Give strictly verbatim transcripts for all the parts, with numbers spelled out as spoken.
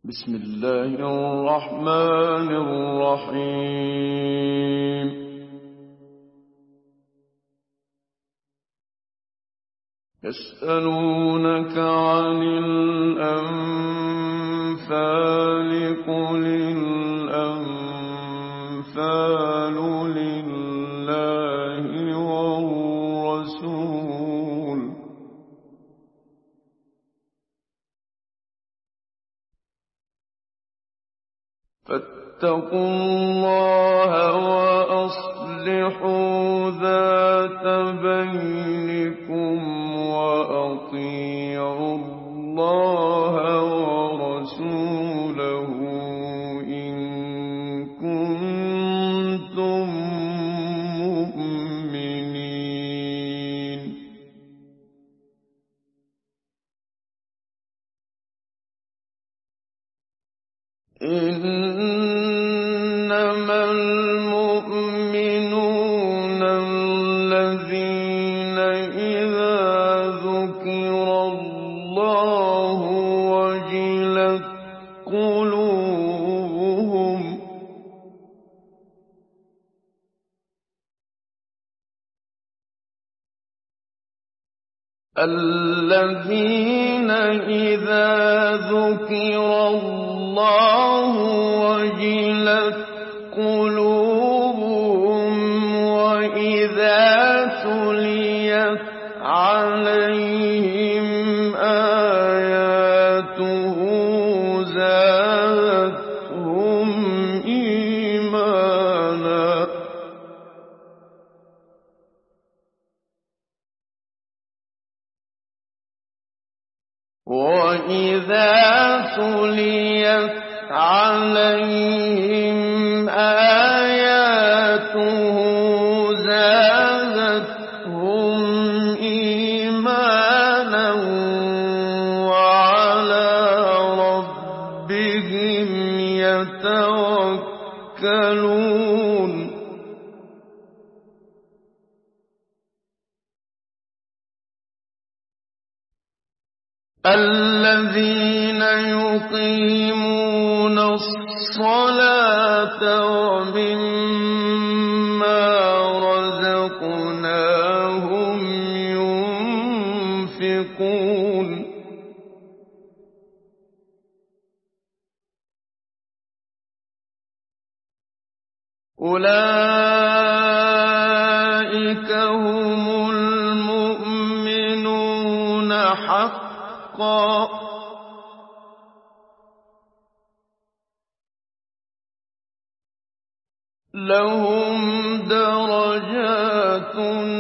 بسم الله الرحمن الرحيم. يسألونك عن الأنفال قل الأنفال لله والرسول فاتقوا الله وأصلحوا ذات بينكم وأطيعوا الله ورسوله إن كنتم مؤمنين. إنما المؤمنون الذين إذا ذكر الله وجلت قلوبهم الذين إذا ذكر الله وجلت قلوبهم وإذا تليت عليهم آياته زادتهم إيمانا وَإِذَا تُلِيَتْ عَلَيْهِمْ آيَاتُهُ زَادَتْهُمْ إِيمَانًا وَعَلَىٰ رَبِّهِمْ يَتَوَكَّلُونَ. الذين يقيمون الصلاة ومما رزقناهم ينفقون أولئك هم المؤمنون حقا لهم درجات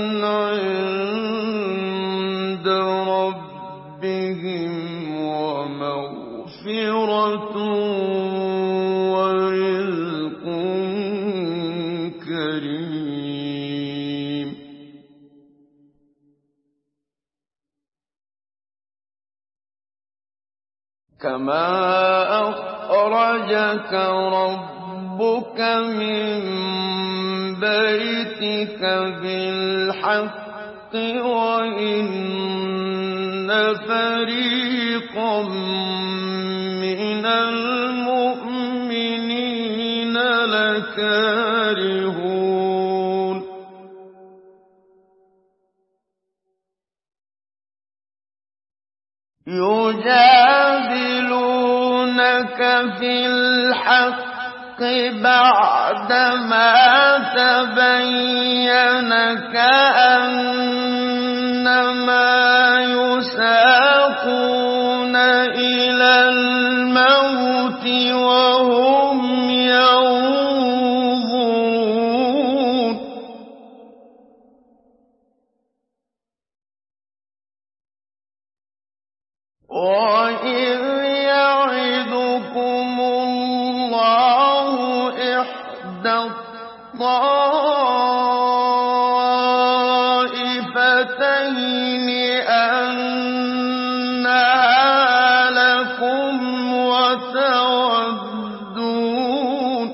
عند ربهم ومغفرة ورزق كريم. كما أخرجك ربك من بيتك بالحق وإن فريقا من المؤمنين لكارهون. يجادلونك في الحق بعدما تبين كأنما يساقون إلى الموت وهم ينظرون. وَإِذْ يَعِدُكُمُ اللَّهُ إِحْدَى الطَّائِفَتَيْنِ أَنَّهَا لَكُمْ وَتَوَدُّونَ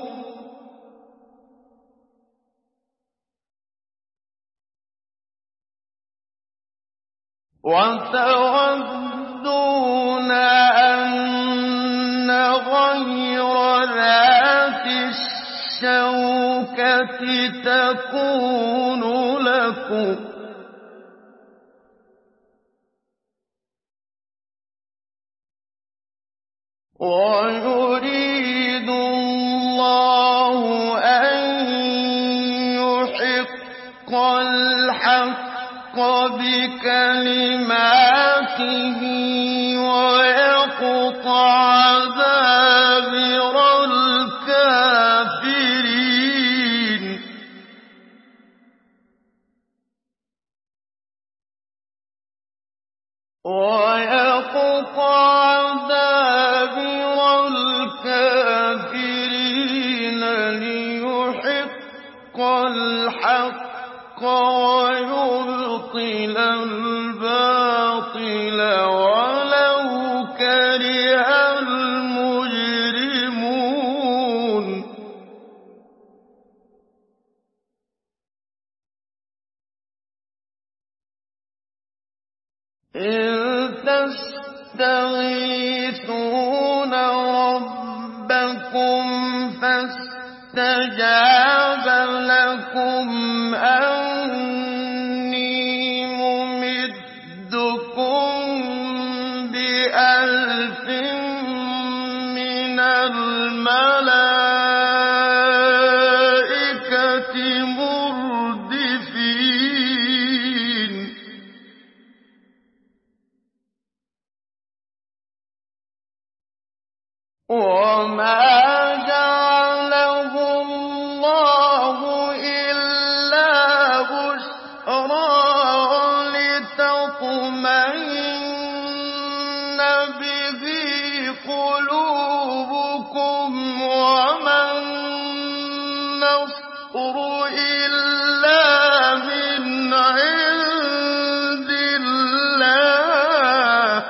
وَتَوَدُّونَ أَنَّ غَيْرَ ذَاتِ الشَّوْكَةِ تَكُونُ لَكُمْ ۖ وَيُرِيدُ اللَّهُ أَن يُحِقَّ الْحَقَّ بِكَلِمَاتِهِ وَيَقْطَعَ دَابِرَ الْكَافِرِينَ وَيَقْطَعَ دَابِرَ الْكَافِرِينَ لِيُحِقَّ الْحَقَّ وَيُبْطِلَ الْبَاطِلَ وَلَوْ كَرِهَ الْمُجْرِمُونَ إِن تَسْتَغِيثُونَ رَبَّكُمْ فَاسْتَجَابَ لَكُمْ أَنِّي مُمِدُّكُم بِأَلْفٍ مِّنَ الْمَلَائِكَةِ مُرْدِفِينَ وَمَا جَعَلَهُ اللَّهُ إِلَّا بُشْرَىٰ وَلِتَطْمَئِنَّ بِهِ قُلُوبُكُمْ ۚ وَمَا النَّصْرُ إِلَّا مِنْ عِندِ اللَّهِ ۚ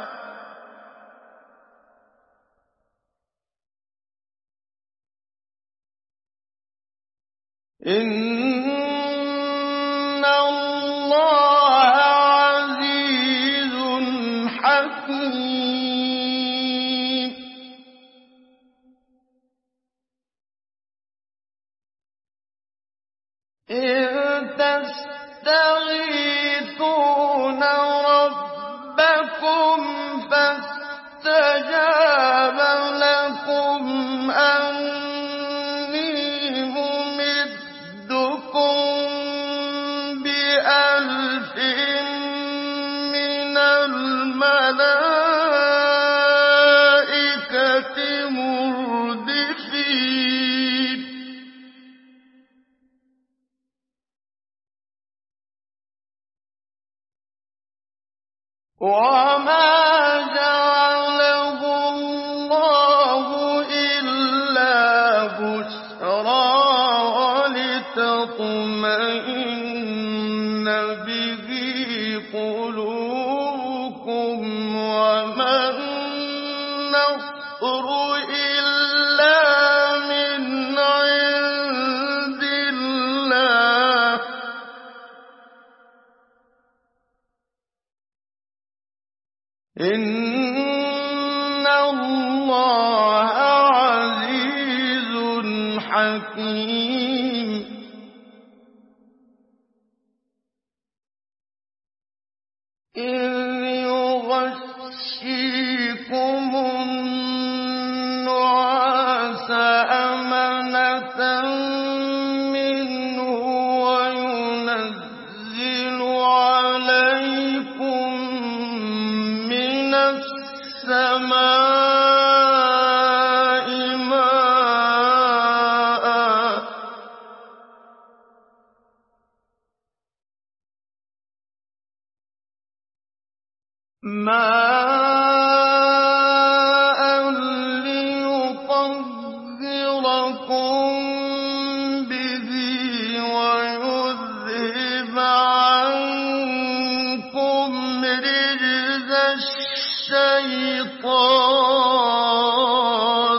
إِنَّ اللَّهَ عَزِيزٌ حَكِيمٌ إِن تَسْتَغِيثُونَ رَبَّكُمْ فَاسْتَجَابَ لَكُمْ أَنِّي مُمِدُّكُم بِأَلْفٍ مِّنَ الْمَلَائِكَةِ مُرْدِفِينَ وَمَا جَعَلَهُ اللَّهُ إِلَّا بُشْرَىٰ وَلِتَطْمَئِنَّ بِهِ قُلُوبُكُمْ ۚ وَمَا النَّصْرُ إِلَّا مِنْ عِندِ اللَّهِ ۚ إِنَّ اللَّهَ عَزِيزٌ حَكِيمٌ إِذْ يُغَشِّيكُمُ النُّعَاسَ أَمَنَةً مِّنْهُ وَيُنَزِّلُ عَلَيْكُم مِّنَ السَّمَاءِ مَاءً لِّيُطَهِّرَكُم بِهِ وَيُذْهِبَ عَنكُمْ رِجْزَ الشَّيْطَانِ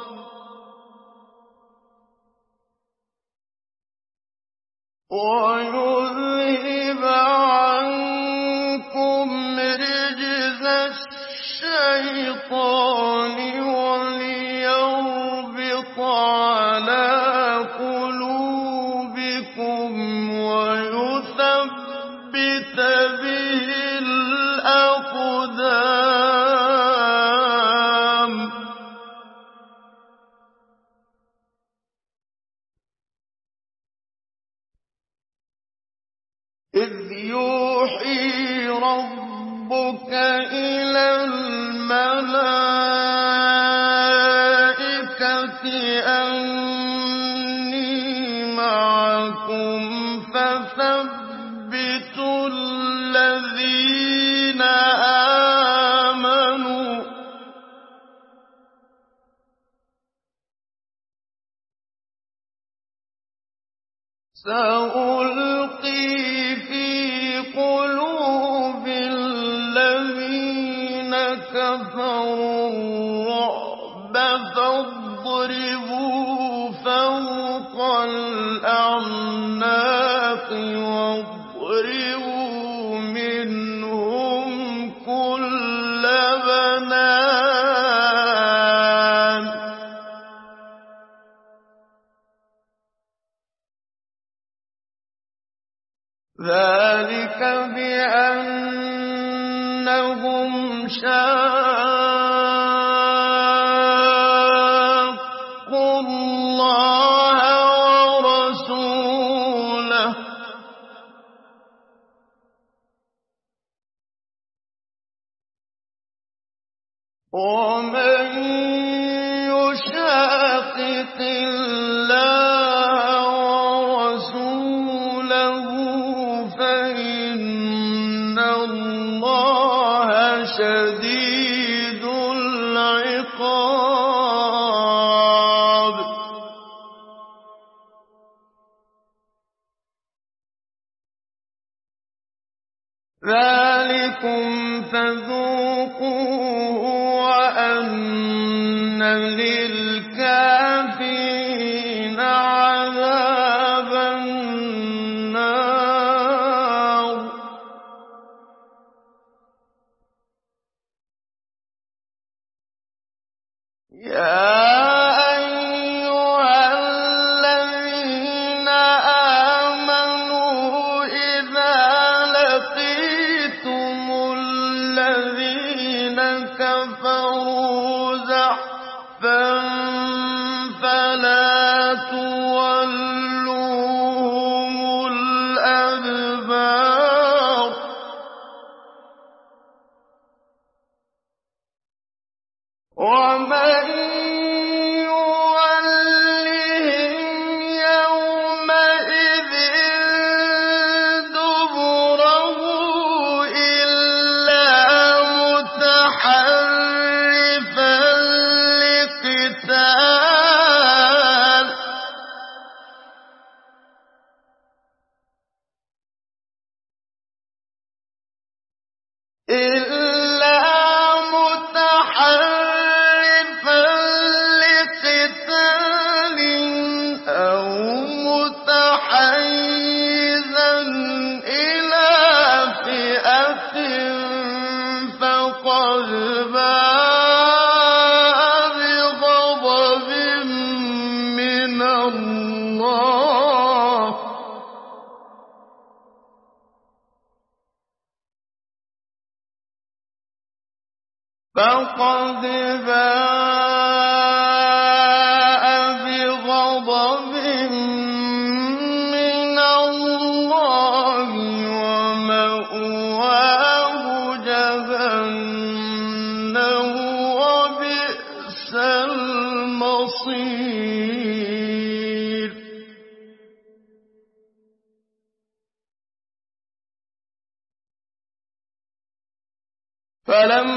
وَيُذْهِبَ عَنكُمْ رِجْزَ الشَّيْطَانِ إذ يوحي ربك إلى الملائكة أني معكم فثبتوا الذين آمنوا سألقي في قلوب الذين كفروا الرعب فاضربوا فوق الأعناق واضربوا منهم كل بنان ذلك بأنهم شاقوا الله ورسوله ومن يشاقق الله ورسوله فإن الله شديد العقاب ذلكم فذوقوه وأن للكافرين عذاب النار يا أيها الذين آمنوا إذا لقيتم الذين كفروا زحفا فلا تولوهم الأدبار ومن يولهم يومئذ دبره إلا متحرفا لقتال إلا متحرفا لقتال أو متحيزا إلى فئة فقد باء بغضب من الله فقد باء بغضب من الله ومأواه جهنم وبئس المصير فلم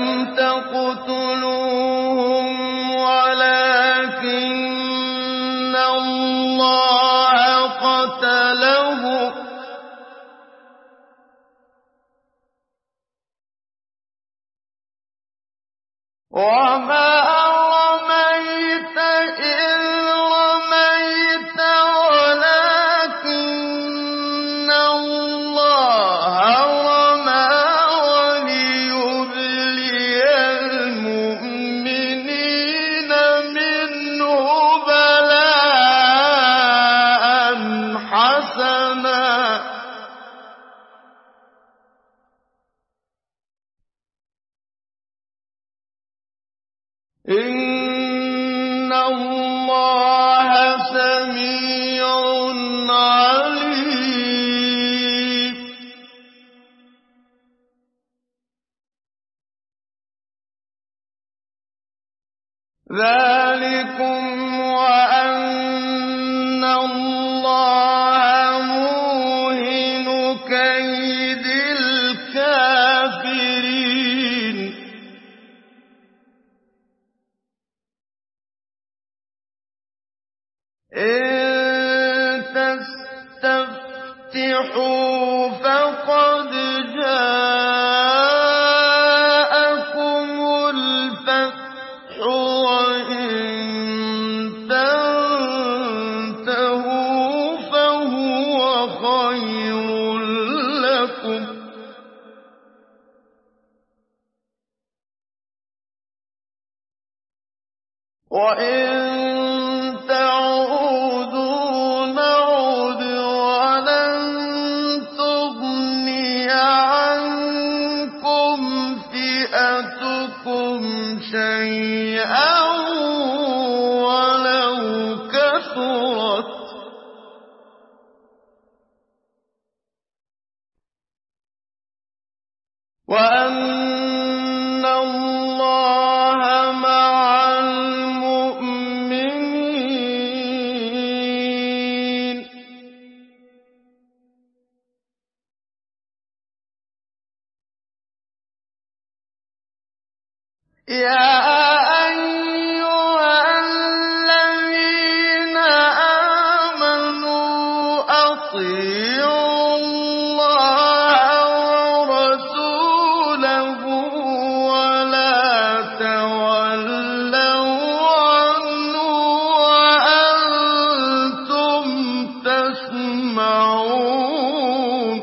تقتلوهم ولكن الله قتلهم وما رميت إذ رميت ولكن الله رمى وليبلي المؤمنين منه بلاء حسنا إن الله سميع عليم ذلكم وأن الله موهن كيد الكافرين إن تستفتحوا فقد جاءكم الفتح وإن تنتهوا فهو خير لكم وإن تعودوا نعد ولن تغني عنكم فئتكم شيئا ولو كثرت وأن الله مع المؤمنين يا أيها الذين آمنوا أطيعوا الله ورسوله ولا تولوا عنه وأنتم تسمعون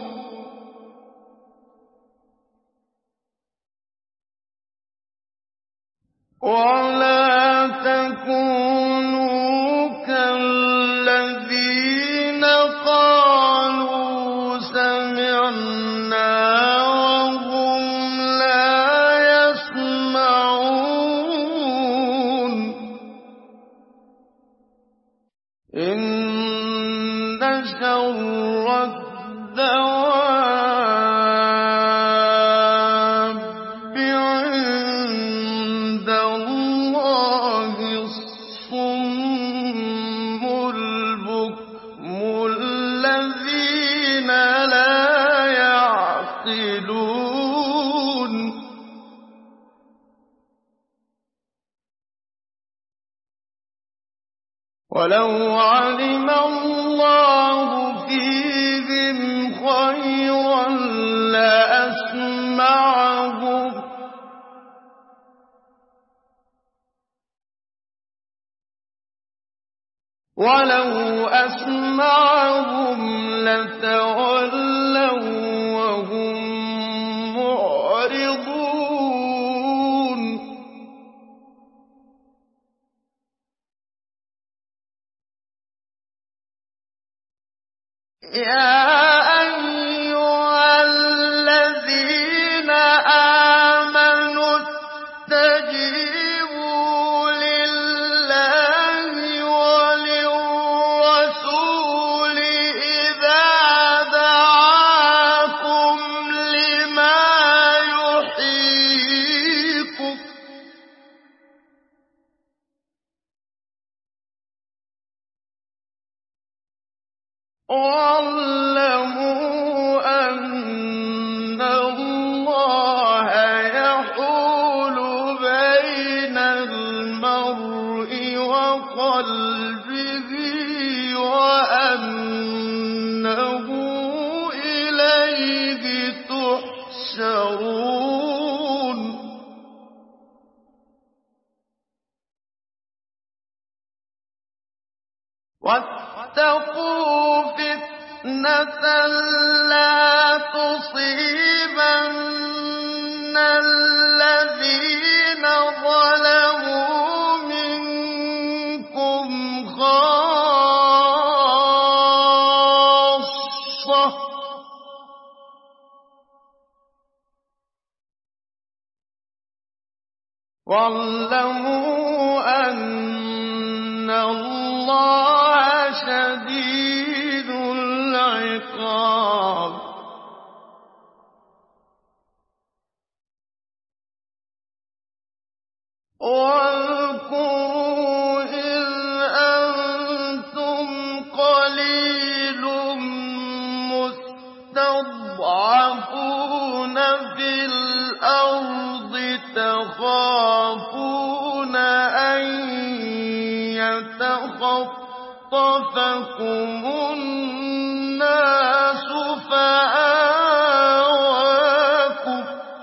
ولا تكونوا كالذين قالوا سمعنا وهم لا يسمعون إن شر الدواب عند الله الصم البكم الذين لا يعقلون ولو علم الله فيهم خيرا لأسمعهم ولو أسمعهم لتولوا وهم معرضون يا أيها الذين آمنوا استجيبوا لله وللرسول إذا دعاكم لما يحييكم واعلموا أن الله يحول بين المرء وقلبه وأنه إليه تحشرون واتقوا فتنة لا تصيبن الذين ظلموا منكم خاصة واعلموا أن الله شديد العقاب واذكروا تخافون أن يتخطفكم الناس فآواكم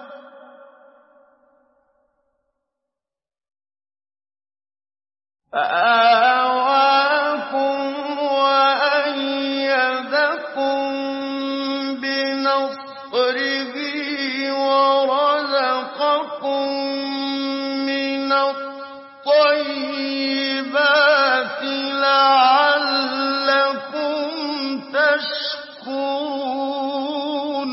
فآواكم وأيدكم بنصره ورزقكم من الطيبات لعلكم تشكرون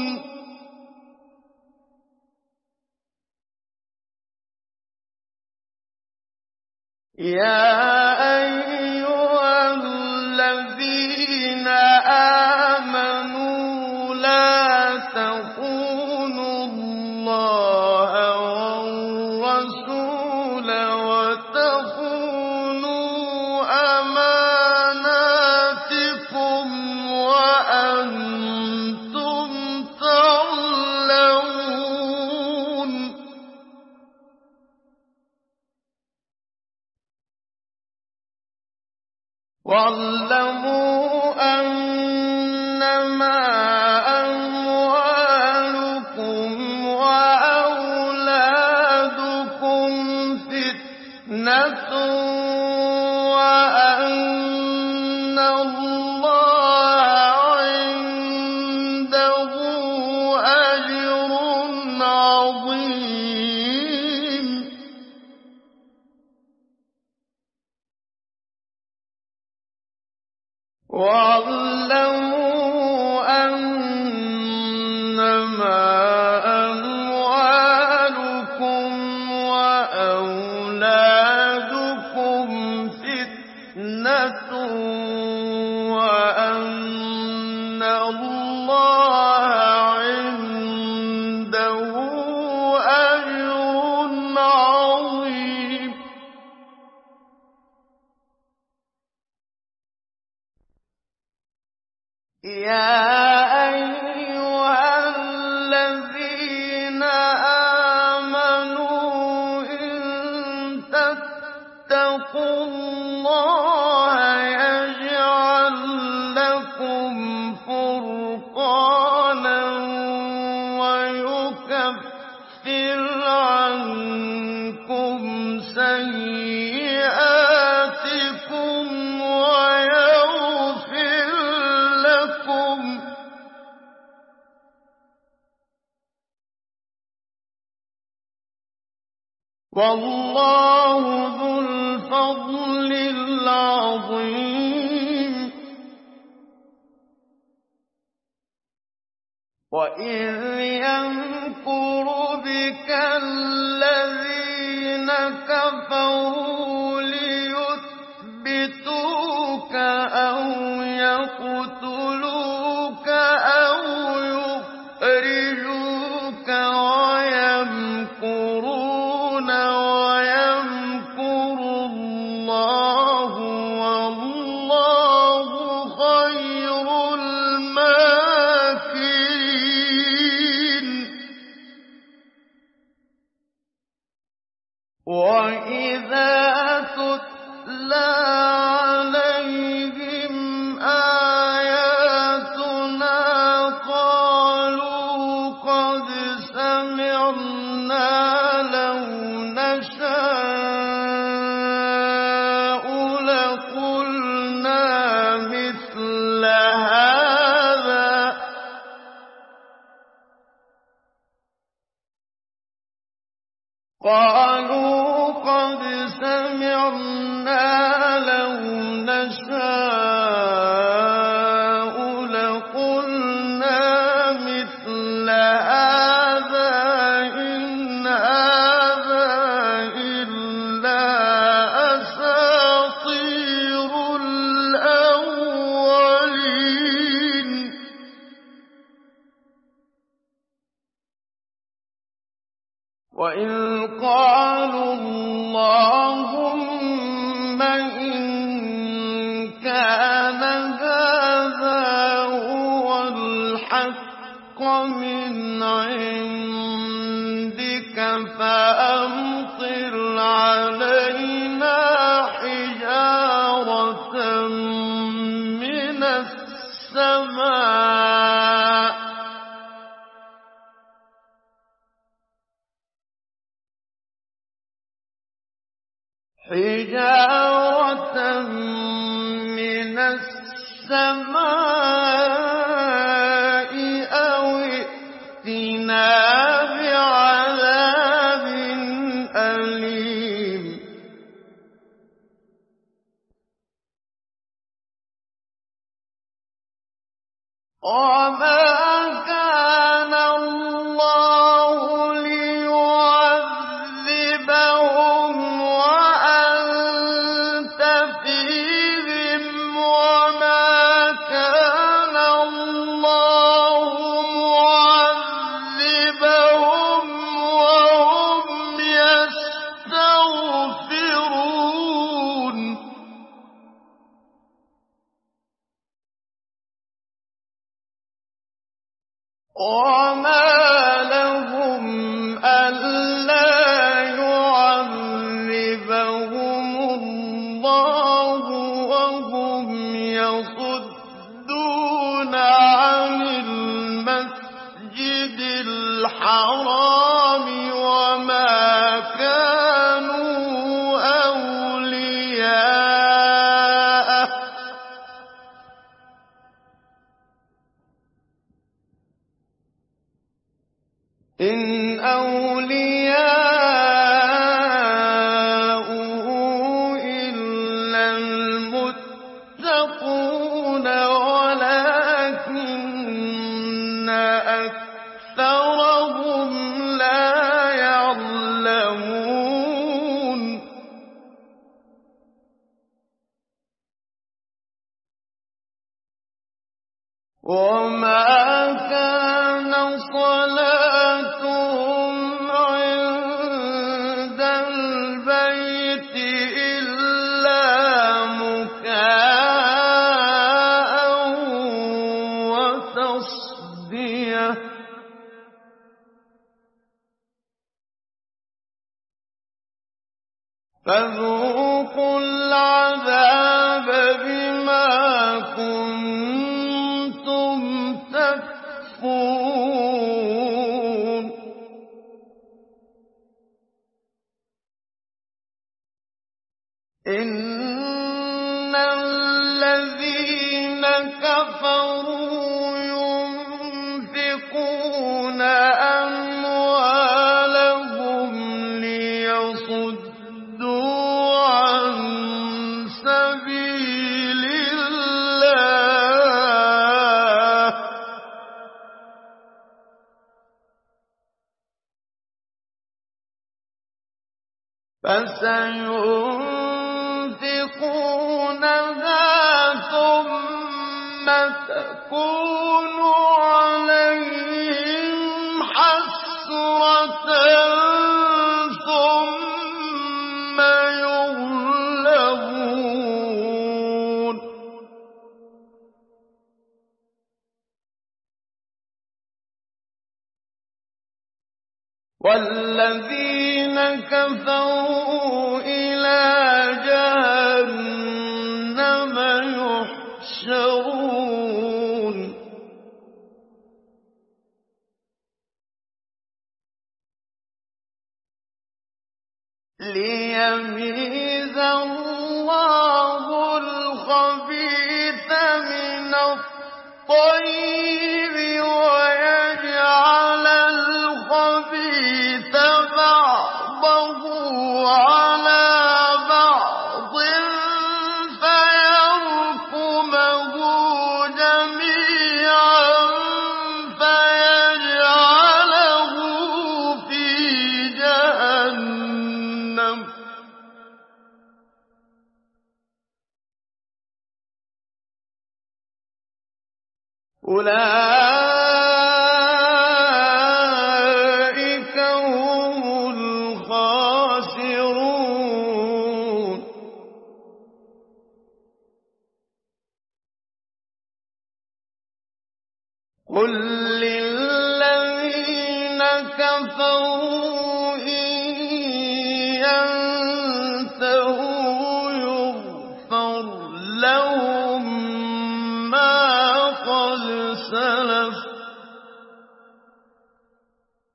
يا أيها الذين آمنوا لا تخونوا الله والرسول وتخونوا أماناتكم وأنتم تعلمون واعلموا أنما أموالكم وأولادكم فتنة وأن الله عنده أجر عظيم واعلموا أنما أموالكم وأولادكم فتنة وأن الله عنده أجر عظيم يا أيها الذين آمنوا إن تتقوا الله يجعل لكم فرقانا ويكفر عنكم سيئاتكم ويغفر لكم والله ذو الفضل العظيم وإذ يمكر بك الذين كفروا ليثبتوك أو يقتلوك أو يخرجوك ويمكرون ويمكر الله والله خير الماكرين وإذا تتلى عليهم آياتنا قالوا قد سمعنا لو نشاء لقلنا مثل هذا قالوا قد سمعنا لو نشاء لقلنا مثل هذا إن هذا إلا أساطير الأولين وإذ قالوا اللهم إن كان هذا هو الحق من عندك فأمطر حِجَارَةً مِّنَ السَّمَاءِ أَوْ ائْتِنَا بِعَذَابٍ أَلِيمٍ وَمَا كَانَ اللَّهُ لِيُعَذِّبَهُمْ وَأَنتَ فِيهِمْ وَمَا كَانَ اللَّهُ مُعَذِّبَهُمْ وَهُمْ يَسْتَغْفِرُونَ وَمَا لَهُمْ أَلَّا يُعَذِّبَهُمُ اللَّهُ وَهُمْ يَصُدُّونَ عَنِ الْمَسْجِدِ الْحَرَامِ وَمَا كَانُوا أَوْلِيَاءَهُ ۚ إِنْ أَوْلِيَاؤُهُ إِلَّا الْمُتَّقُونَ وَلَٰكِنَّ أَكْثَرَهُمْ لَا يَعْلَمُونَ وَمَا كَانَ صَلَاتُهُمْ عِندَ الْبَيْتِ إِلَّا مُكَاءً وَتَصْدِيَةً ۚ فَذُوقُوا الْعَذَابَ بِمَا كُنتُمْ تَكْفُرُونَ إِنَّ الَّذِينَ كَفَرُوا يُنفِقُونَ أَمْوَالَهُمْ لِيَصُدُّوا عَن سَبِيلِ اللَّهِ فَسَيُنفِقُونَهَا ثُمَّ تَكُونُ عَلَيْهِمْ حَسْرَةً ثُمَّ يُغْلَبُونَ ۗ وَالَّذِينَ كَفَرُوا إِلَىٰ جَهَنَّمَ يُحْشَرُونَ لِيَمِيزَ اللَّهُ الْخَبِيثَ مِنَ الطَّيِّبِ وَيَجْعَلَ الْخَبِيثَ بَعْضَهُ عَلَىٰ بَعْضٍ فَيَرْكُمَهُ جَمِيعًا فَيَجْعَلَهُ فِي جَهَنَّمَ ۚ أُولَٰئِكَ هُمُ الْخَاسِرُونَ قُل لِّلَّذِينَ كَفَرُوا إِن يَنتَهُوا يُغْفَرْ لَهُم مَّا قَدْ سَلَفَ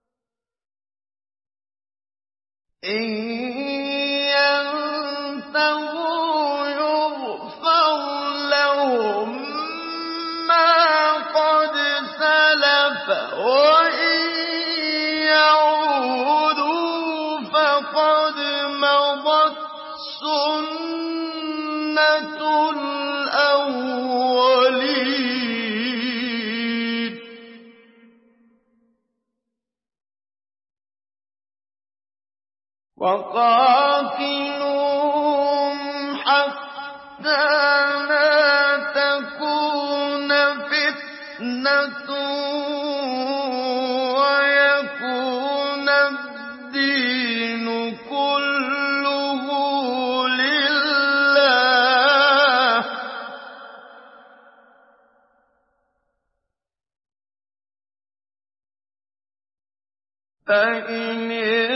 إِن يَنتَهُوا وإن يعودوا فقد مضت سنة الأولين وقاتلوهم حتى لا تكون فتنة ويكون الدين كله لله فإن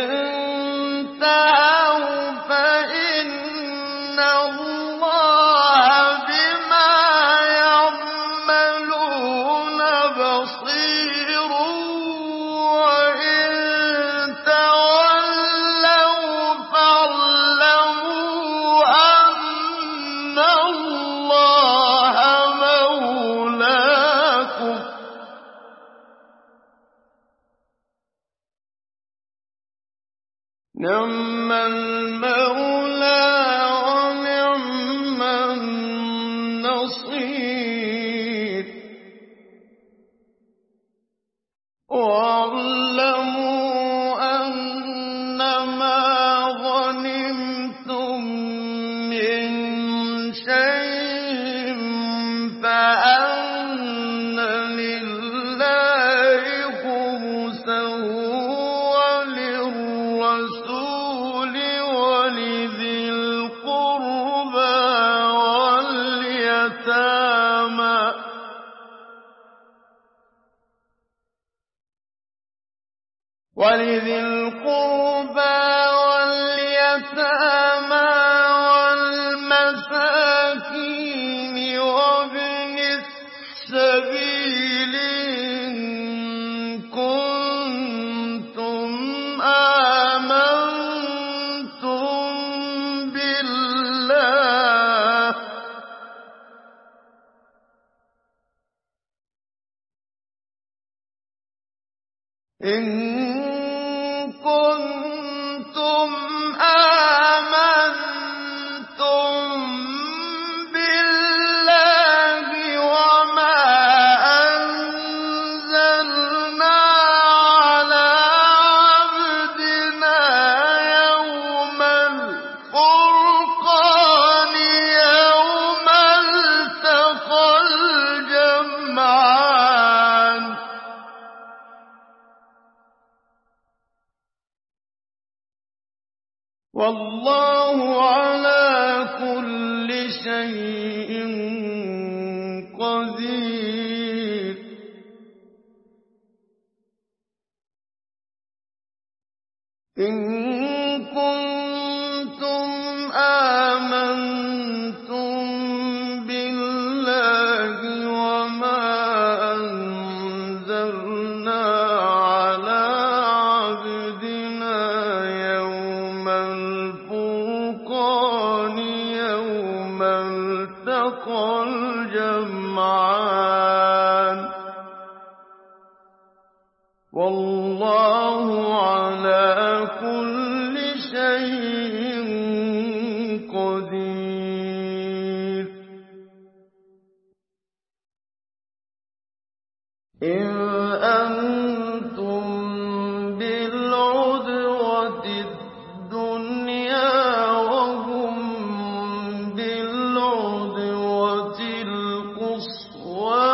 انتهوا فإن الله بما يعملون بصير وإن تولوا فاعلموا أن الله مولاكم نعم المولى ونعم النصير واعلموا أنما غنمتم من شيء فأن لله خمسه وللرسول ولذي القربى واليتامى ولذي القربى واليتامى والمساكين وابن السبيل إن كنتم آمنتم بالله إن كنتم آمنتم بالله وما أنزلنا على عبدنا يوم الفرقان يوم التقى الجمعان والله على كل شيء قدير إن كنتم آمنتم بالله وما أنزلنا على عبدنا يوم الفرقان يوم التقى الجمعان والله على كل شيء قدير إذ أنتم بالعدوة الدنيا وهم بالعدوة القصوى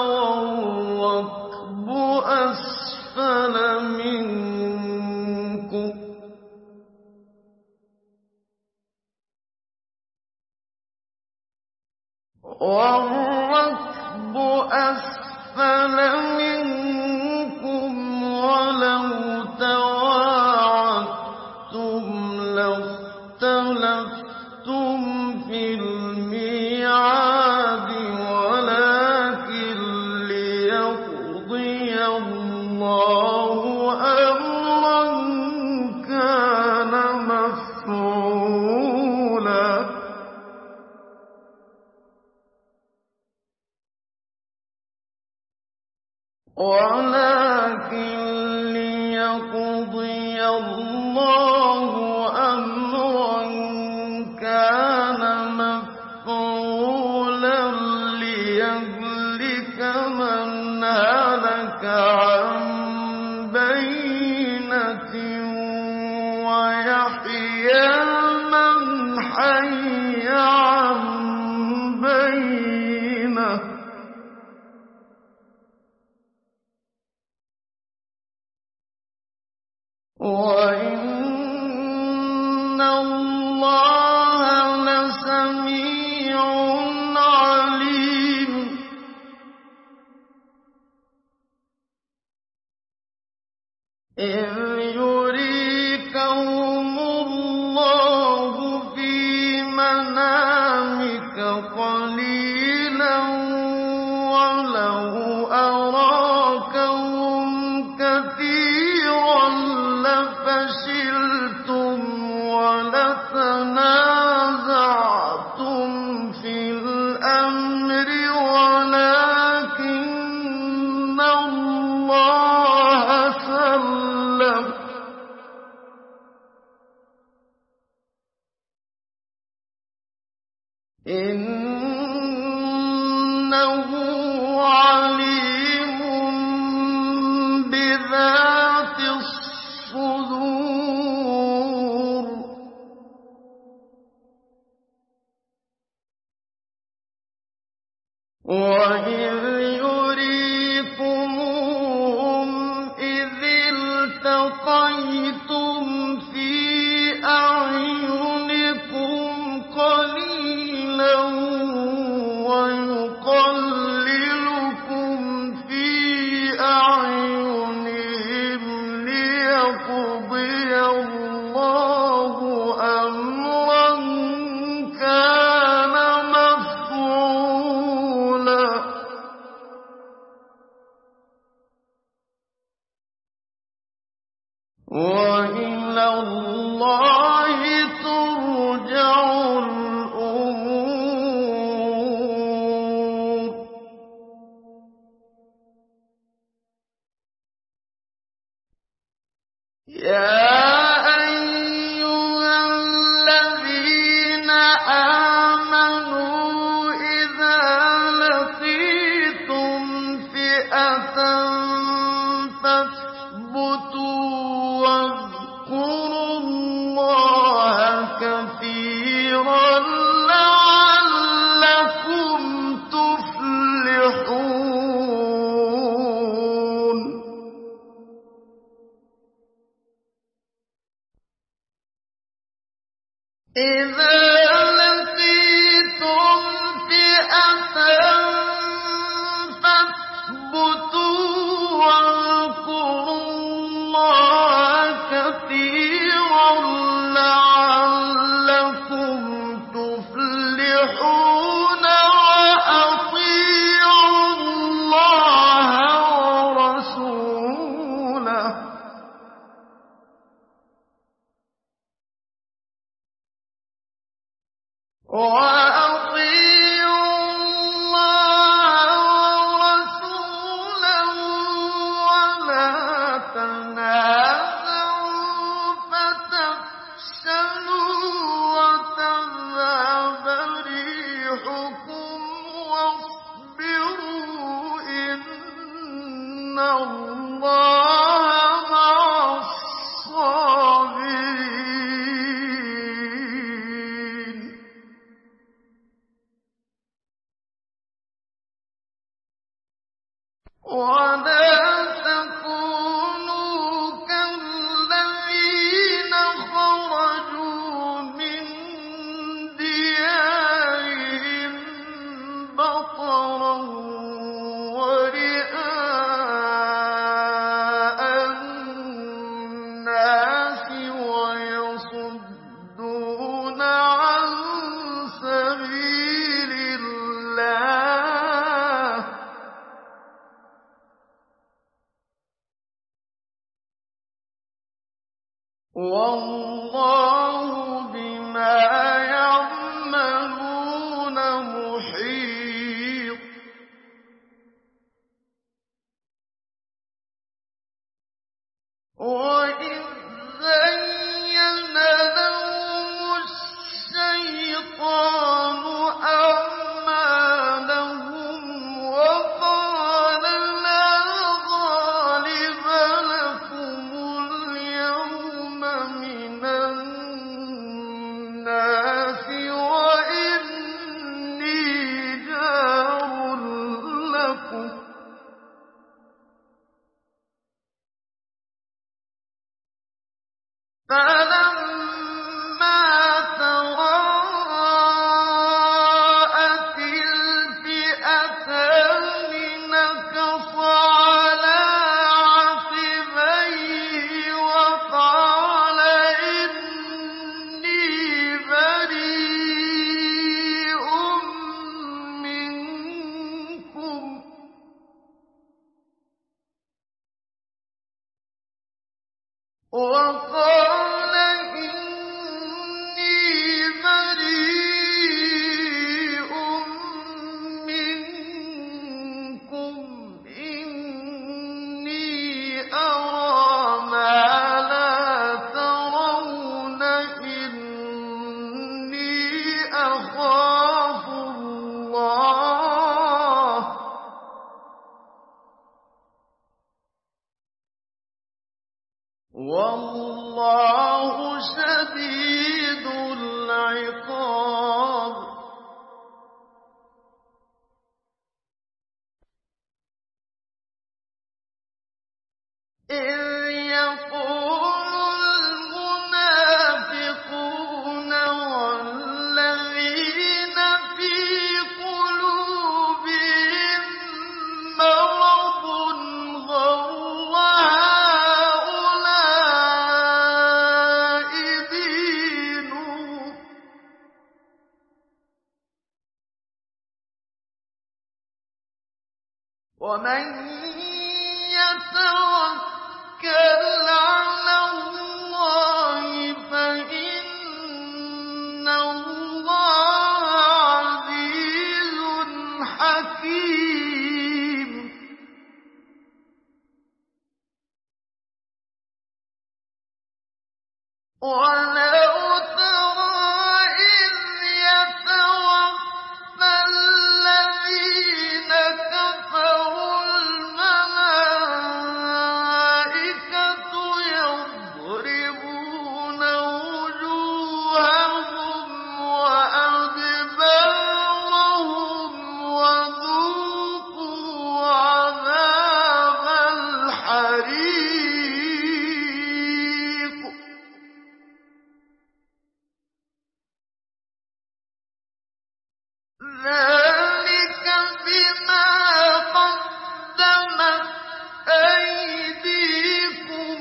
والركب أسفل منكم والركب أسفل منكم ولو تواعدتم لاختلفتم في الميعاد ولكن ليقضي الله أمرا كان مفعولا وَلَٰكِن لِّيَقْضِيَ اللَّهُ أَمْرًا كَانَ مَفْعُولًا لِّيَهْلِكَ مَنْ هَلَكَ عَن بَيِّنَةٍ وَيَحْيَىٰ مَنْ حَيَّ عَن بَيِّنَةٍ ۗ وَإِنَّ اللَّهَ لَسَمِيعٌ عَلِيمٌ. إِذْ يُرِيكَهُمُ اللَّهُ فِي مَنَامِكَ قَلِيلًا وَلَوْ أَرَاكَهُمْ كَثِيرًا لَّفَشِلْتُمْ وَلَتَنَازَعْتُمْ فِي الْأَمْرِ وَلَٰكِنَّ اللَّهَ سَلَّمَ ۗ إِنَّهُ عَلِيمٌ بِذَاتِ الصُّدُورِ. وَإِذْ يُرِيكُمُوهُمْ إِذِ الْتَقَيْتُمْ فِي أَعْيُنِكُمْ قَلِيلًا وَيُقَلِّلُكُمْ فِي أَعْيُنِهِمْ لِيَقْضِيَ اللَّهُ أَمْرًا كَانَ مَفْعُولًا ۗ وَإِلَى اللَّهِ تُرْجَعُ الْأُمُورُ. يَا أَيُّهَا الَّذِينَ آمَنُوا إِذَا لَقِيتُمْ فِئَةً فَاثْبُتُوا وَاذْكُرُوا اللَّهَ كَثِيرًا لَّعَلَّكُمْ تُفْلِحُونَ. إِذَا لَقِيتُمْ فِئَةً فَاثْبُتُوا وَاذْكُرُوا اللَّهَ كَثِيرًا لَّعَلَّكُمْ تُفْلِحُونَ. وَأَطِيعُوا اللَّهَ وَرَسُولَهُ وَأَطِيعُوا اللَّهَ وَرَسُولَهُ وَلَا تَنَازَعُوا فَتَفْشَلُوا وَتَذْهَبَ رِيحُكُمْ وَاصْبِرُوا ۚ إِنَّ اللَّهَ مَعَ الصَّابِرِينَ. وَلَا تَكُونُوا كَالَّذِينَ خَرَجُوا مِن دِيَارِهِم بَطَرًا وَرِئَاءَ النَّاسِ وَيَصُدُّونَ عَن سَبِيلِ اللَّهِ الشَّيْطَانُ أَعْمَالَهُمْ وَقَالَ لَا غَالِبَ لَكُمُ الْيَوْمَ مِنَ النَّاسِ وَإِنِّي جَارٌ لَّكُمْ ۖ فَلَمَّا تَرَاءَتِ الْفِئَتَانِ نَكَصَ عَلَىٰ عَقِبَيْهِ وَقَالَ إِنِّي بَرِيءٌ مِّنكُمْ وَقَالَ إِنِّي بَرِيءٌ مِّنكُمْ إِنِّي أَرَىٰ مَا لَا تَرَوْنَ إِنِّي أَخَافُ اللَّهَ ۚ وَاللَّهُ شَدِيدُ الْعِقَابِ. إِذْ يَقُولُ الْمُنَافِقُونَ وَالَّذِينَ فِي قُلُوبِهِم مَّرَضٌ غَرَّ هَٰؤُلَاءِ دِينُهُمْ ۗ وَمَن يَتَوَكَّلْ عَلَى اللَّهِ فَإِنَّ اللَّهَ عَزِيزٌ حَكِيمٌ. وَلَوْ تَرَىٰ إِذْ يَتَوَفَّى الَّذِينَ كَفَرُوا الْمَلَائِكَةُ يَضْرِبُونَ وُجُوهَهُمْ وَأَدْبَارَهُمْ وَذُوقُوا عَذَابَ الْحَرِيقِ. ذَٰلِكَ بِمَا قَدَّمَتْ أَيْدِيكُمْ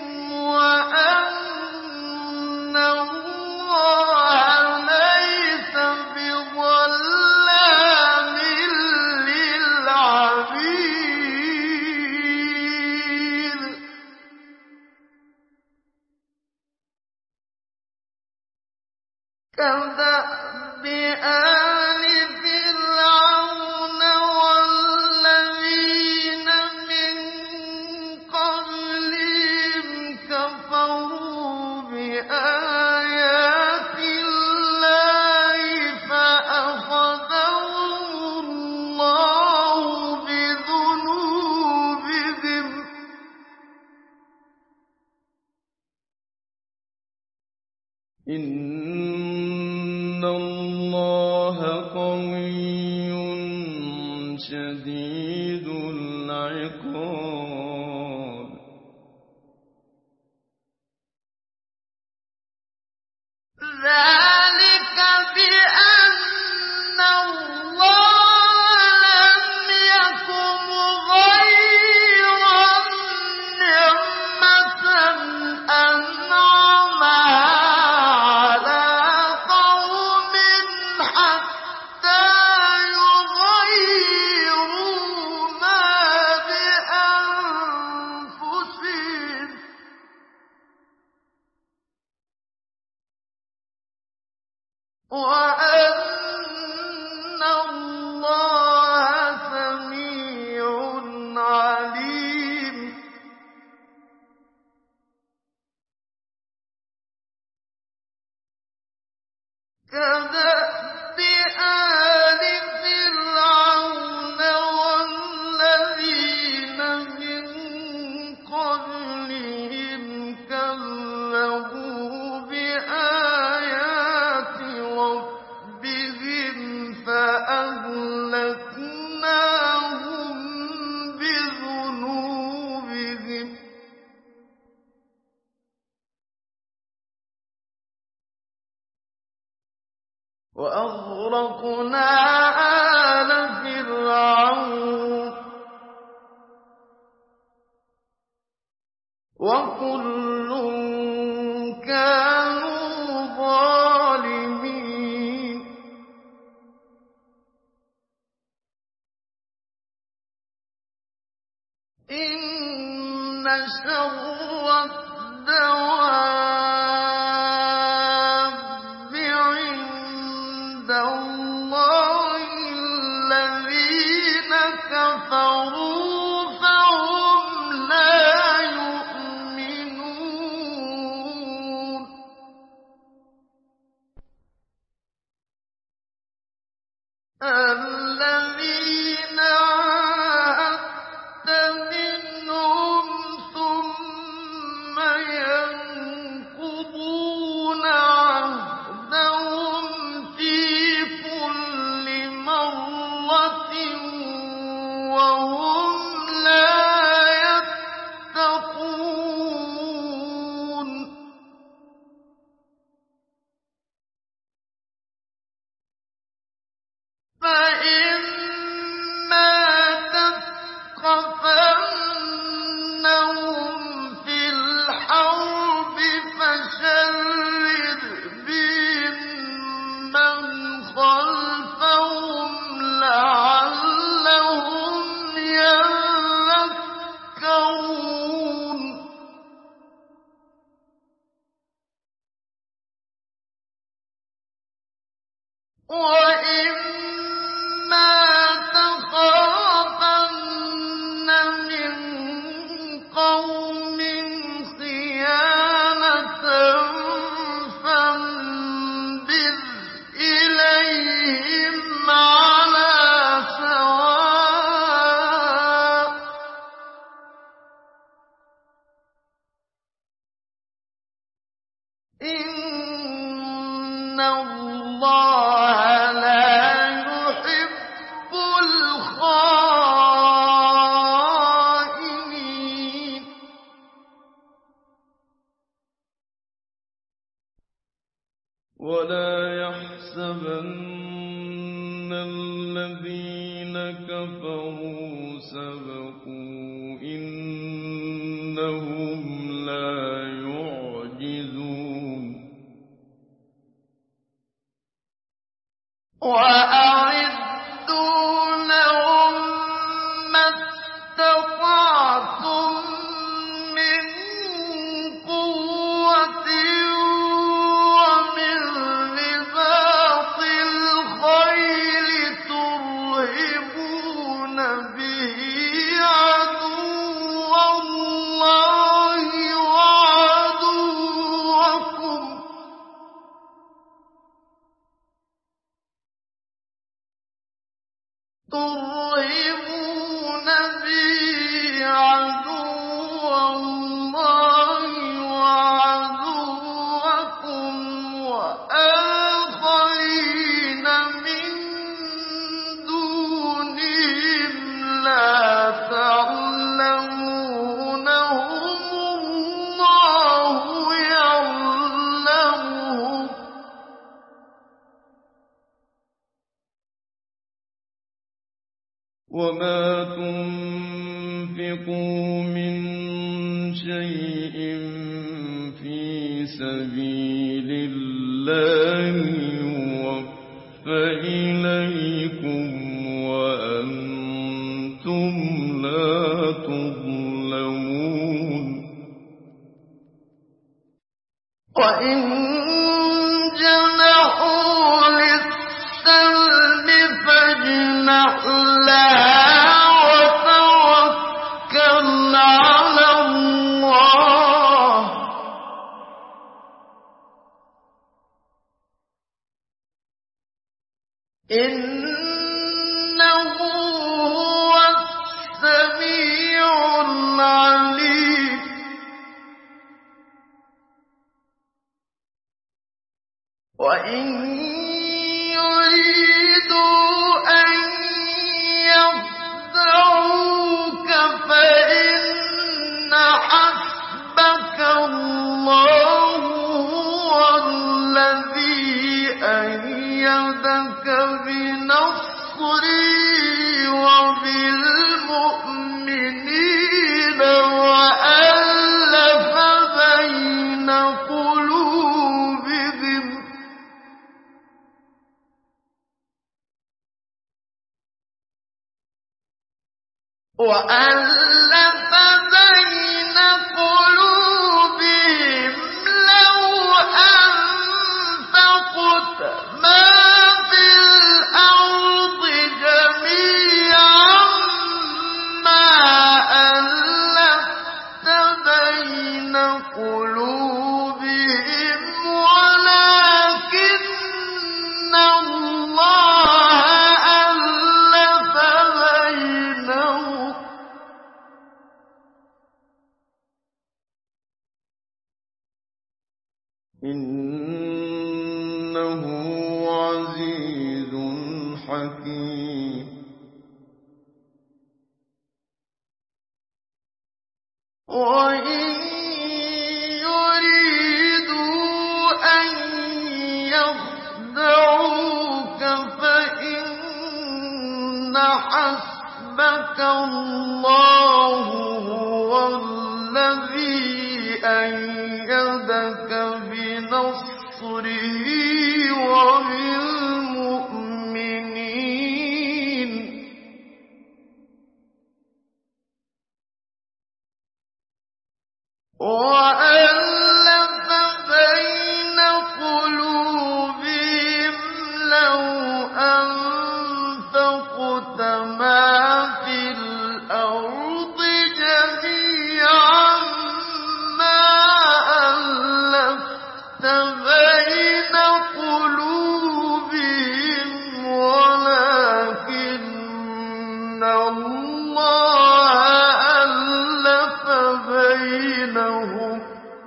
وَأَنَّ اللَّهَ لَيْسَ بِظَلَّامٍ لِّلْعَبِيدِ. كَدَأْبِ آلِ فِرْعَوْنَ وَالَّذِينَ مِن قَبْلِهِمْ كَفَرُوا بِآيَاتِ اللَّهِ فَأَخَذَهُمُ اللَّهُ بِذُنُوبِهِمْ ۗ إِنَّ اللَّهَ قَوِيٌّ شَدِيدُ الْعِقَابِ. ذَٰلِكَ بِأَنَّ اللَّهَ لَمْ يَكُ مُغَيِّرًا نِّعْمَةً أَنْعَمَهَا عَلَىٰ قَوْمٍ حَتَّىٰ وَأَغْرَقْنَا آلَ فِرْعَوْنَ وَكُلٌّ كَانُوا ظَالِمِينَ إِنَّ شَرَّ الدَّوَابِّ عِندَ اللَّهِ الَّذِينَ كَفَرُوا فَهُمْ لَا يُؤْمِنُونَ الَّذِينَ عَاهَدتَّ مِنْهُمْ ثُمَّ يَنقُضُونَ عَهْدَهُمْ فِي كُلِّ مَرَّةٍ وَهُمْ لَا يَتَّقُونَ فَإِمَّا تَثْقَفَنَّهُمْ فِي الْحَرْبِ فَشَرِّدْ بِهِم مَّنْ خَلْفَهُمْ لَعَلَّهُمْ يَذَّكَّرُونَ وَإِمَّا تَخَافَنَّ مِن قَوْمٍ خِيَانَةً فَانبِذْ إِلَيْهِمْ عَلَىٰ سَوَاءٍ ۚ إِنَّ اللَّهَ لَا يُحِبُّ الْخَائِنِينَ وَلَا يَحْسَبَنَّ الَّذِينَ كَفَرُوا سَبَقُوا إِنَّهُمْ لَا يُعْجِزُونَ وَأَعِدُّوا لَهُم مَّا اسْتَطَعْتُم مِّن قُوَّةٍ وَمِن رِّبَاطِ الْخَيْلِ تُرْهِبُونَ بِهِ عَدُوَّ اللَّهِ وَعَدُوَّكُمْ ۚ تُرْهِبُونَ بِهِ عَدُوَّ اللَّهِ وَعَدُوَّكُمْ وَآخَرِينَ مِن دُونِهِمْ لَا تَعْلَمُونَهُمُ اللَّهُ يَعْلَمُهُمْ ۚ وَمَا تُنفِقُوا مِن شَيْءٍ فِي سَبِيلِ اللَّهِ يُوَفَّ إِلَيْكُمْ وَأَنتُمْ لَا تُظْلَمُونَ وَإِن جَنَحُوا لِلسَّلْمِ فَاجْنَحْ لَهَا وَتَوَكَّلْ عَلَى اللَّهِ ۚ إِنَّهُ هُوَ السَّمِيعُ الْعَلِيمُ وَإِن يُرِيدُوا أَن يَخْدَعُوكَ فَإِنَّ حَسْبَكَ اللَّهُ هُوَ الَّذِي أَيَّدَكَ بنصري وبالمؤمنين وألف بين قلوبهم وألف بين قلوبهم لو أنفقت ما في الأرض جميعا ما ألفت بين قلوبهم ولكن الله ألف بينهم إنه عزيز حكيم وإن يريدوا أن يخدعوك فإن حسبك الله هو الذي أيدك بنصره وبالمؤمنين وألف بين قلوبهم لو أنفقت ما في الأرض جميعا ما ألفت بين قلوبهم ولكن الله ألف بينهم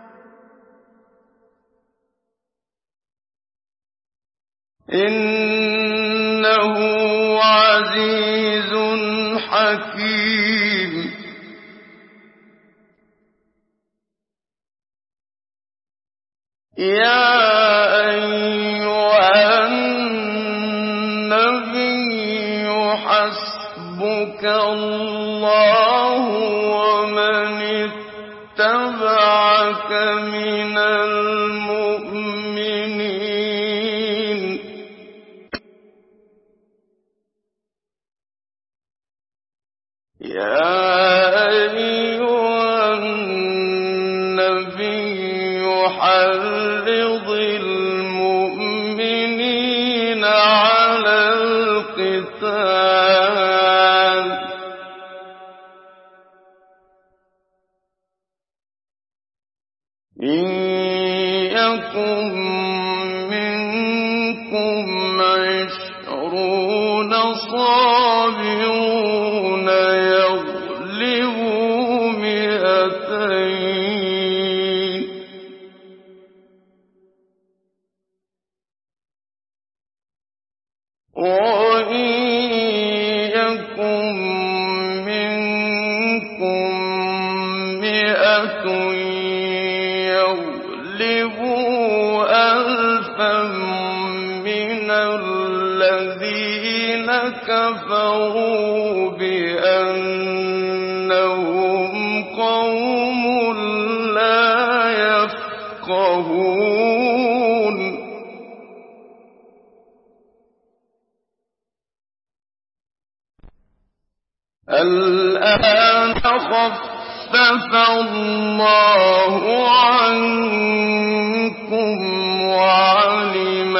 إنه عزيز حكيم يا أيها النبي حسبك الله ومن اتبعك من المؤمنين يا أيها النبي حرض المؤمنين على القتال إن يكن منكم عشرون صابرون يغلبوا مئتين وإن يكن منكم مئة يغلبوا ألفا من الذين كفروا بأنهم قوم لا يفقهون الآن خفف الله عنكم وعلم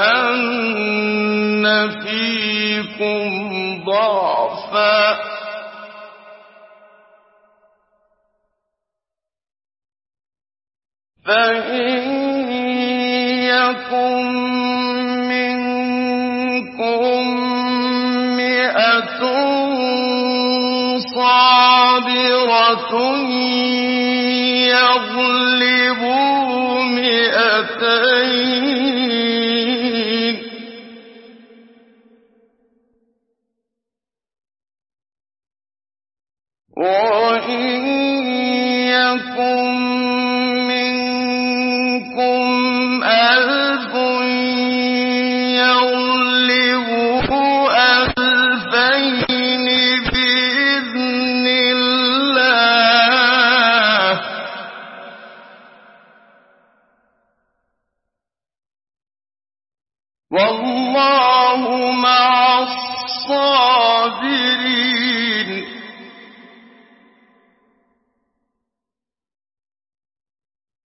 أن فيكم ضعفا فإن يكن منكم مئة صابرة يغلبوا مئتين وإن يكن منكم ألف يغلبوا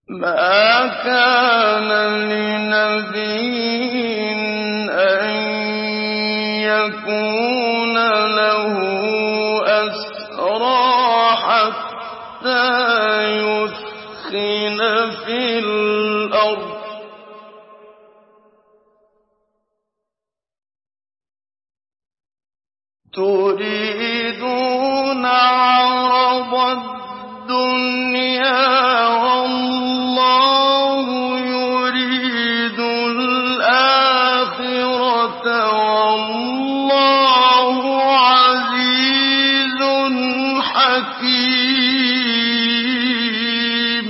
مَا كَانَ لِنَبِيٍّ أَن يَكُونَ لَهُ أَسْرَىٰ حَتَّىٰ يُثْخِنَ فِي الْأَرْضِ ۚ تُرِيدُونَ عَرَضَ الدُّنْيَا وَاللَّهُ يُرِيدُ الْآخِرَةَ ۗ وَاللَّهُ عَزِيزٌ حَكِيمٌ.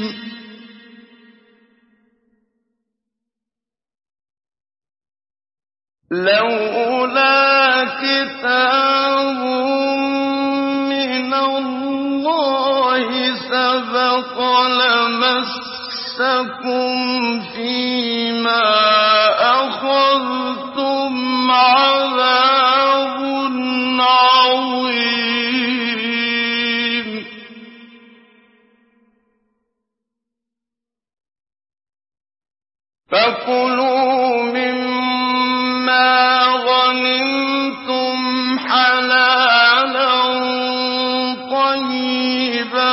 لَّوْلَا كِتَابٌ مِّنَ اللَّهِ سَبَقَ لَمَسَّكُمْ فِيمَا أَخَذْتُمْ عَذَابٌ عَظِيمٌ. فَكُلُوا مِمَّا غَنِمْتُمْ حَلَالًا طَيِّبًا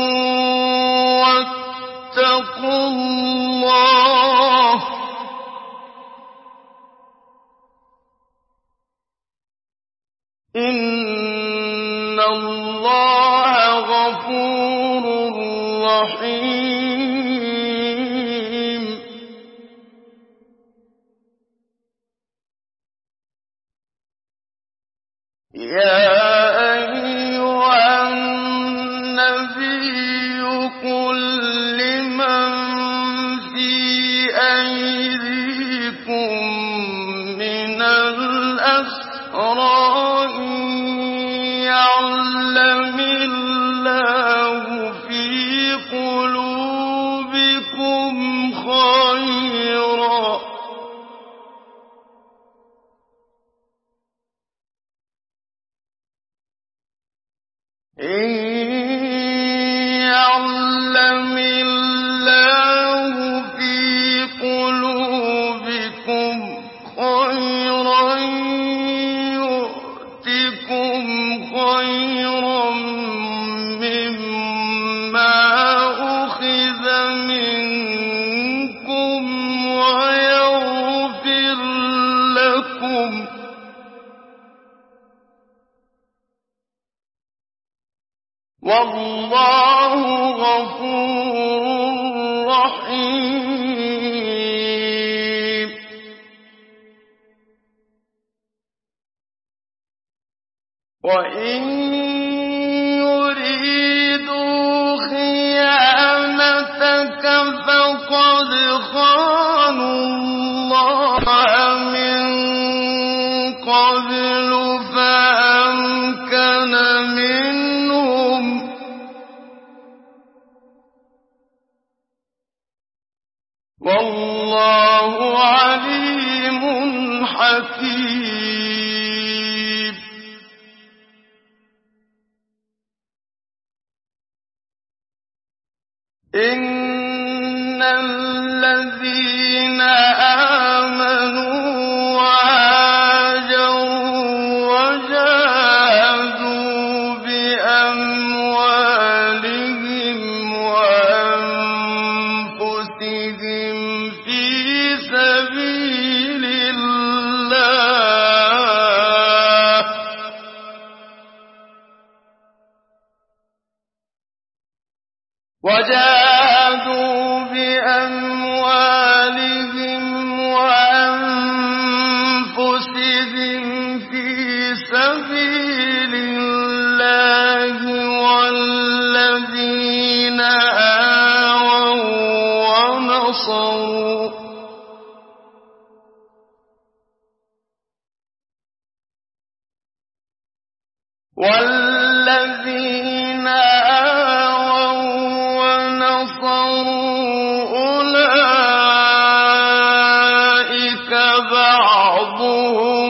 وَاتَّقُوا اللَّهَ ۚ إِنَّ اللَّهَ غَفُورٌ رَّحِيمٌ. يَا أَيُّهَا النَّبِيُّ قُل لِّمَن فِي أَيْدِيكُم مِّنَ الْأَسْرَىٰ إِن يَعْلَمِ اللَّهُ فِي قُلُوبِكُمْ خَيْرًا إِن يَعْلَمِ اللَّهُ فِي قُلُوبِكُمْ خَيْرًا يُؤْتِكُمْ خَيْرًا مِّمَّا أُخِذَ مِنكُمْ وَيَغْفِرْ لَكُمْ ۗ وَاللَّهُ غَفُورٌ رَّحِيمٌ. وَإِن يُرِيدُوا خِيَانَتَكَ فَقَدْ خَانُوا اللَّهَ مِن قَبْلُ فَأَمْكَنَ مِنْهُمْ ۗ وَاللَّهُ عَلِيمٌ حَكِيمٌ. إِنَّ الَّذِينَ آمَنُوا وَهَاجَرُوا وَجَاهَدُوا بِأَمْوَالِهِمْ وَأَنفُسِهِمْ فِي سَبِيلِ اللَّهِ وَجَاهَدُوا بِأَمْوَالِهِمْ وَأَنفُسِهِمْ فِي سَبِيلِ اللَّهِ وَالَّذِينَ آوَوا وَّنَصَرُوا وَالَّذِينَ آوَوا وَّنَصَرُوا أُولَٰئِكَ بَعْضُهُمْ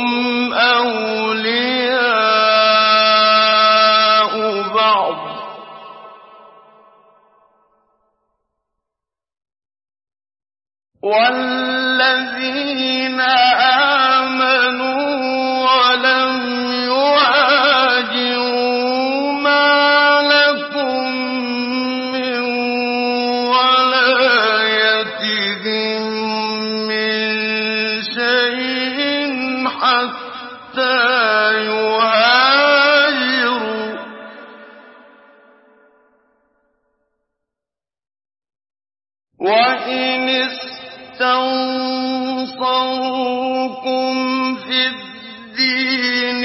أَوْلِيَاءُ بَعْضٍ ۚ والذين آمنوا ولم يهاجروا ما لكم من ولايتهم من شيء حتى يهاجروا وإن استنصروكم في الدين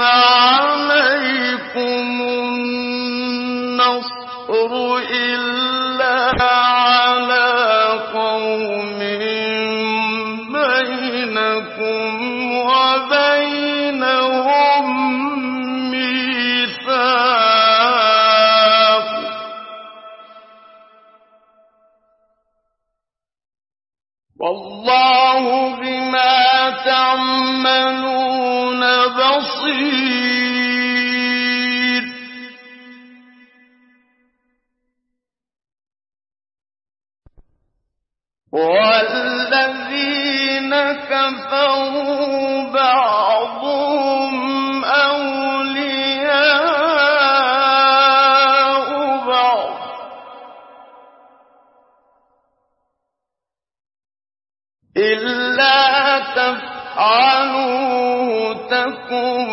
فعليكم النصر إلا على قوم بينكم وبينهم ميثاق والله بما تعملون بصير والذين كفروا بعضهم أولياء بعض إلا تفعلوه تكن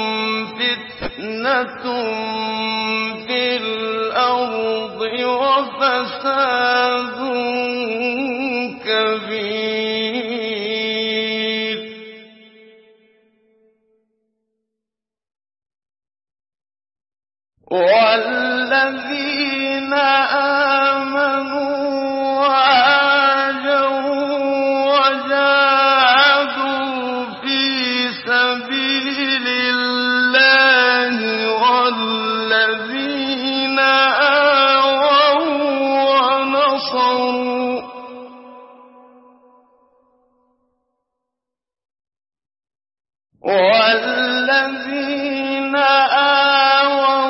فتنة في الأرض وفساد كبير والذين آمنوا والذين آووا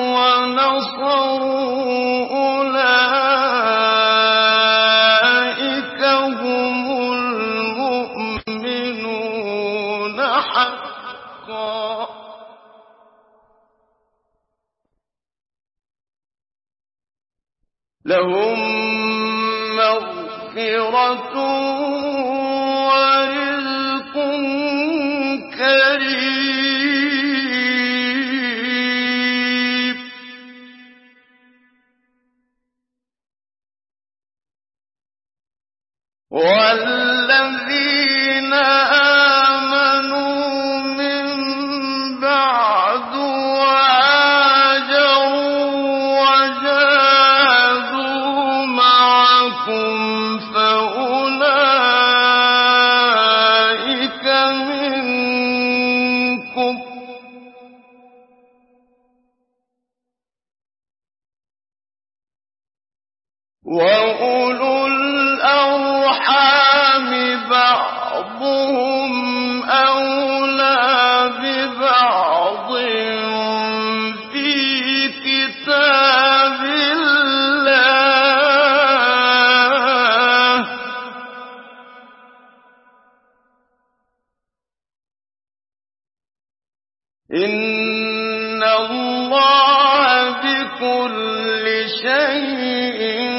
ونصروا أولئك هم المؤمنون حقا لهم مغفرة ورزق كريم والذين آمنوا من بعد وهاجروا وجاهدوا معكم فأولئك منكم وأولو الأرحام بعضهم أولى ببعض في كتاب الله إن الله بكل شيء